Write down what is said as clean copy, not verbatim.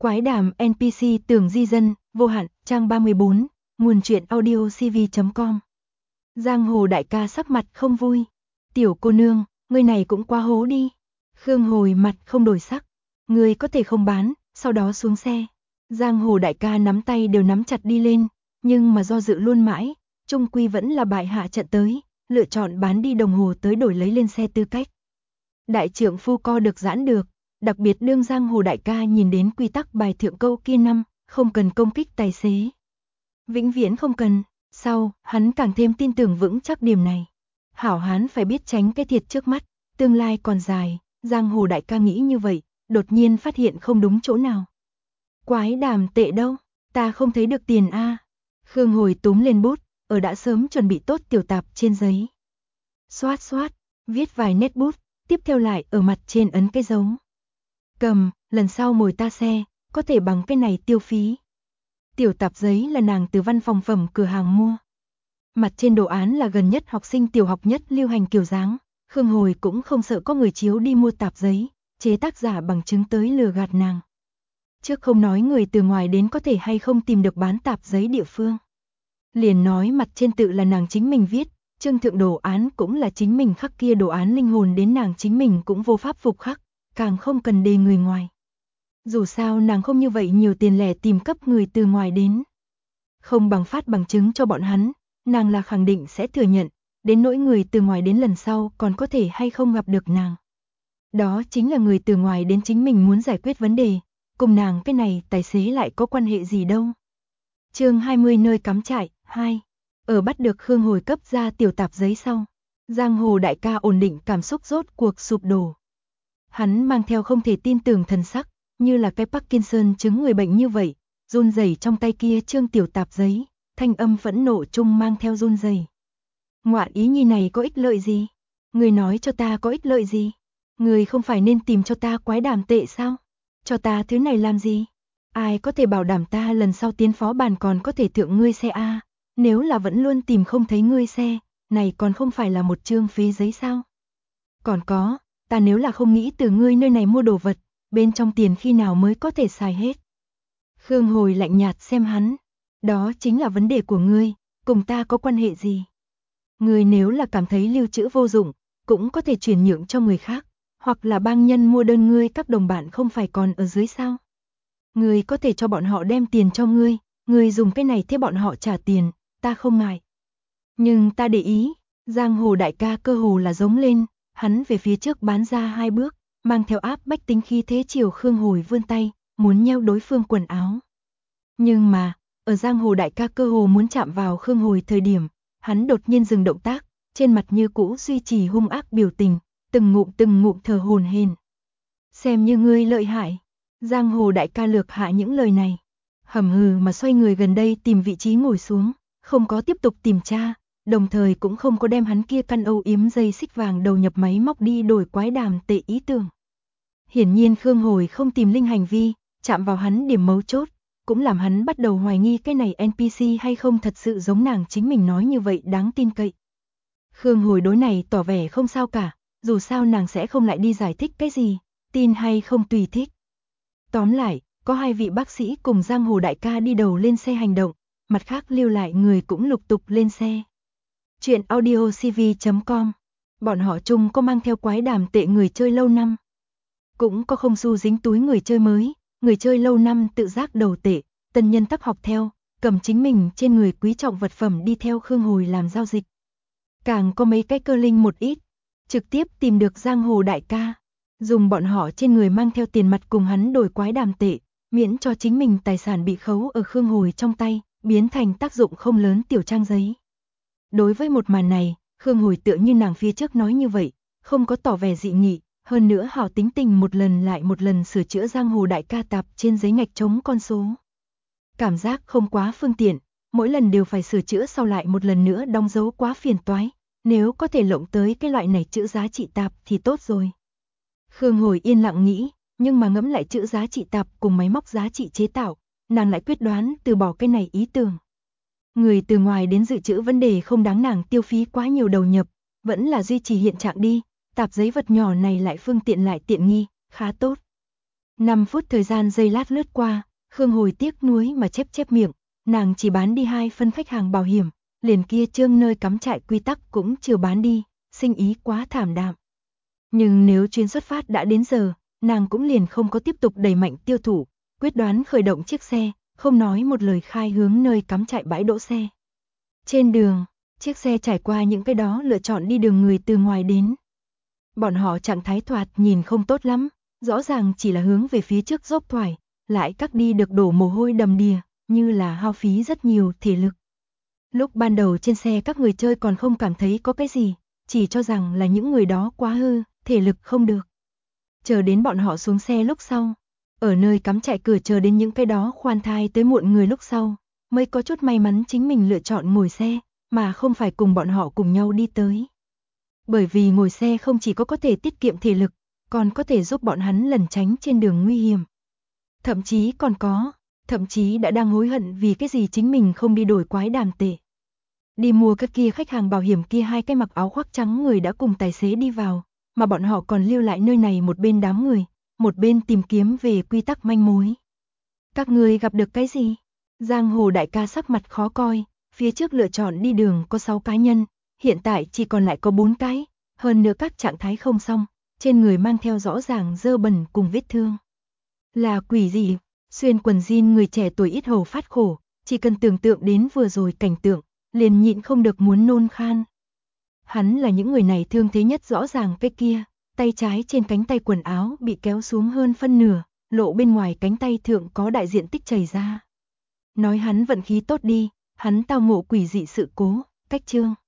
Quái đàm NPC tưởng di dân, vô hạn, trang 34, nguồn truyện audio cv.com. Giang hồ đại ca sắc mặt không vui. Tiểu cô nương, ngươi này cũng quá hố đi. Khương Hồi mặt không đổi sắc. Ngươi có thể không bán, sau đó xuống xe. Giang hồ đại ca nắm tay đều nắm chặt đi lên, nhưng mà do dự luôn mãi, chung quy vẫn là bại hạ trận tới, lựa chọn bán đi đồng hồ tới đổi lấy lên xe tư cách. Đại trượng phu co được giãn được, đặc biệt đương Giang hồ đại ca nhìn đến quy tắc bài thượng câu kia năm, không cần công kích tài xế. Vĩnh viễn không cần, sau, hắn càng thêm tin tưởng vững chắc điểm này. Hảo hán phải biết tránh cái thiệt trước mắt, tương lai còn dài, Giang hồ đại ca nghĩ như vậy, đột nhiên phát hiện không đúng chỗ nào. Quái đàm tệ đâu, ta không thấy được tiền a. Khương Hồi túm lên bút, ở đã sớm chuẩn bị tốt tiểu tạp trên giấy. Xoát xoát, viết vài nét bút, tiếp theo lại ở mặt trên ấn cái dấu. Cầm, lần sau mồi ta xe, có thể bằng cái này tiêu phí. Tiểu tạp giấy là nàng từ văn phòng phẩm cửa hàng mua. Mặt trên đồ án là gần nhất học sinh tiểu học nhất lưu hành kiểu dáng, Khương Hồi cũng không sợ có người chiếu đi mua tạp giấy, chế tác giả bằng chứng tới lừa gạt nàng. Trước không nói người từ ngoài đến có thể hay không tìm được bán tạp giấy địa phương. Liền nói mặt trên tự là nàng chính mình viết, trương thượng đồ án cũng là chính mình khắc kia đồ án linh hồn đến nàng chính mình cũng vô pháp phục khắc, càng không cần đề người ngoài. Dù sao nàng không như vậy nhiều tiền lẻ tìm cấp người từ ngoài đến. Không bằng phát bằng chứng cho bọn hắn, nàng là khẳng định sẽ thừa nhận, đến nỗi người từ ngoài đến lần sau còn có thể hay không gặp được nàng. Đó chính là người từ ngoài đến chính mình muốn giải quyết vấn đề, cùng nàng cái này tài xế lại có quan hệ gì đâu. Chương 20 nơi cắm trại, 2. Ở bắt được Khương Hồi cấp ra tiểu tạp giấy sau, Giang hồ đại ca ổn định cảm xúc rốt cuộc sụp đổ. Hắn mang theo không thể tin tưởng thần sắc, như là cái Parkinson chứng người bệnh như vậy, run rẩy trong tay kia trương tiểu tạp giấy, thanh âm phẫn nộ chung mang theo run rẩy. Ngoạn ý nhi này có ích lợi gì? Người nói cho ta có ích lợi gì? Người không phải nên tìm cho ta quái đàm tệ sao? Cho ta thứ này làm gì? Ai có thể bảo đảm ta lần sau tiến phó bàn còn có thể thượng ngươi xe a? Nếu là vẫn luôn tìm không thấy ngươi xe, này còn không phải là một chương phế giấy sao? Còn có, ta nếu là không nghĩ từ ngươi nơi này mua đồ vật, bên trong tiền khi nào mới có thể xài hết? Khương Hồi lạnh nhạt xem hắn, đó chính là vấn đề của ngươi, cùng ta có quan hệ gì? Ngươi nếu là cảm thấy lưu trữ vô dụng, cũng có thể chuyển nhượng cho người khác, hoặc là bang nhân mua đơn ngươi các đồng bạn không phải còn ở dưới sao? Ngươi có thể cho bọn họ đem tiền cho ngươi dùng cái này thế bọn họ trả tiền, ta không ngại. Nhưng ta để ý, Giang hồ đại ca cơ hồ là giống lên, hắn về phía trước bán ra 2 bước, mang theo áp bách tính khí thế chiều Khương Hồi vươn tay, muốn nheo đối phương quần áo. Nhưng mà, ở Giang hồ đại ca cơ hồ muốn chạm vào Khương Hồi thời điểm, hắn đột nhiên dừng động tác, trên mặt như cũ duy trì hung ác biểu tình, từng ngụm thở hổn hển. Xem như ngươi lợi hại. Giang hồ đại ca lược hạ những lời này, hầm hừ mà xoay người gần đây tìm vị trí ngồi xuống, không có tiếp tục tìm tra, đồng thời cũng không có đem hắn kia căn âu yếm dây xích vàng đầu nhập máy móc đi đổi quái đàm tệ ý tưởng. Hiển nhiên Khương Hồi không tìm linh hành vi, chạm vào hắn điểm mấu chốt, cũng làm hắn bắt đầu hoài nghi cái này NPC hay không thật sự giống nàng chính mình nói như vậy đáng tin cậy. Khương Hồi đối này tỏ vẻ không sao cả, dù sao nàng sẽ không lại đi giải thích cái gì, tin hay không tùy thích. Tóm lại, có 2 vị bác sĩ cùng Giang hồ đại ca đi đầu lên xe hành động, mặt khác lưu lại người cũng lục tục lên xe. Chuyện audio cv.com. Bọn họ chung có mang theo quái đàm tệ người chơi lâu năm. Cũng có không xu dính túi người chơi mới, người chơi lâu năm tự giác đầu tệ, tân nhân tắc học theo, cầm chính mình trên người quý trọng vật phẩm đi theo Khương Hồi làm giao dịch. Càng có mấy cái cơ linh một ít, trực tiếp tìm được Giang hồ đại ca, dùng bọn họ trên người mang theo tiền mặt cùng hắn đổi quái đàm tệ, miễn cho chính mình tài sản bị khấu ở Khương Hồi trong tay, biến thành tác dụng không lớn tiểu trang giấy. Đối với một màn này, Khương Hồi tựa như nàng phía trước nói như vậy, không có tỏ vẻ dị nghị, hơn nữa hảo tính tình một lần lại một lần sửa chữa Giang hồ đại ca tạp trên giấy ngạch trống con số. Cảm giác không quá phương tiện, mỗi lần đều phải sửa chữa sau lại một lần nữa đóng dấu quá phiền toái, nếu có thể lộng tới cái loại này chữ giá trị tạp thì tốt rồi. Khương Hồi yên lặng nghĩ, nhưng mà ngẫm lại chữ giá trị tạp cùng máy móc giá trị chế tạo, nàng lại quyết đoán từ bỏ cái này ý tưởng. Người từ ngoài đến dự trữ vấn đề không đáng nàng tiêu phí quá nhiều đầu nhập, vẫn là duy trì hiện trạng đi, tạp giấy vật nhỏ này lại phương tiện lại tiện nghi, khá tốt. 5 phút thời gian giây lát lướt qua, Khương Hồi tiếc nuối mà chép miệng, nàng chỉ bán đi 2 phân khách hàng bảo hiểm, liền kia trương nơi cắm trại quy tắc cũng chưa bán đi, sinh ý quá thảm đạm. Nhưng nếu chuyến xuất phát đã đến giờ, nàng cũng liền không có tiếp tục đẩy mạnh tiêu thụ, quyết đoán khởi động chiếc xe, không nói một lời khai hướng nơi cắm trại bãi đỗ xe. Trên đường, chiếc xe trải qua những cái đó lựa chọn đi đường người từ ngoài đến. Bọn họ trạng thái thoạt nhìn không tốt lắm, rõ ràng chỉ là hướng về phía trước dốc thoải, lại các đi được đổ mồ hôi đầm đìa, như là hao phí rất nhiều thể lực. Lúc ban đầu trên xe các người chơi còn không cảm thấy có cái gì, chỉ cho rằng là những người đó quá hư, thể lực không được. Chờ đến bọn họ xuống xe lúc sau, ở nơi cắm trại cửa chờ đến những cái đó khoan thai tới muộn người lúc sau, mới có chút may mắn chính mình lựa chọn ngồi xe, mà không phải cùng bọn họ cùng nhau đi tới. Bởi vì ngồi xe không chỉ có thể tiết kiệm thể lực, còn có thể giúp bọn hắn lẩn tránh trên đường nguy hiểm. Thậm chí đã đang hối hận vì cái gì chính mình không đi đổi quái đàm tệ. Đi mua các kia khách hàng bảo hiểm kia 2 cái mặc áo khoác trắng người đã cùng tài xế đi vào, mà bọn họ còn lưu lại nơi này một bên đám người, một bên tìm kiếm về quy tắc manh mối. Các người gặp được cái gì? Giang Hồ đại ca sắc mặt khó coi, phía trước lựa chọn đi đường có 6 cá nhân, hiện tại chỉ còn lại có 4 cái, hơn nữa các trạng thái không xong, trên người mang theo rõ ràng dơ bẩn cùng vết thương. Là quỷ gì? Xuyên quần jean người trẻ tuổi ít hầu phát khổ, chỉ cần tưởng tượng đến vừa rồi cảnh tượng, liền nhịn không được muốn nôn khan. Hắn là những người này thương thế nhất rõ ràng cái kia, tay trái trên cánh tay quần áo bị kéo xuống hơn phân nửa, lộ bên ngoài cánh tay thượng có đại diện tích chảy ra. Nói hắn vận khí tốt đi, hắn tao ngộ quỷ dị sự cố, cách chương.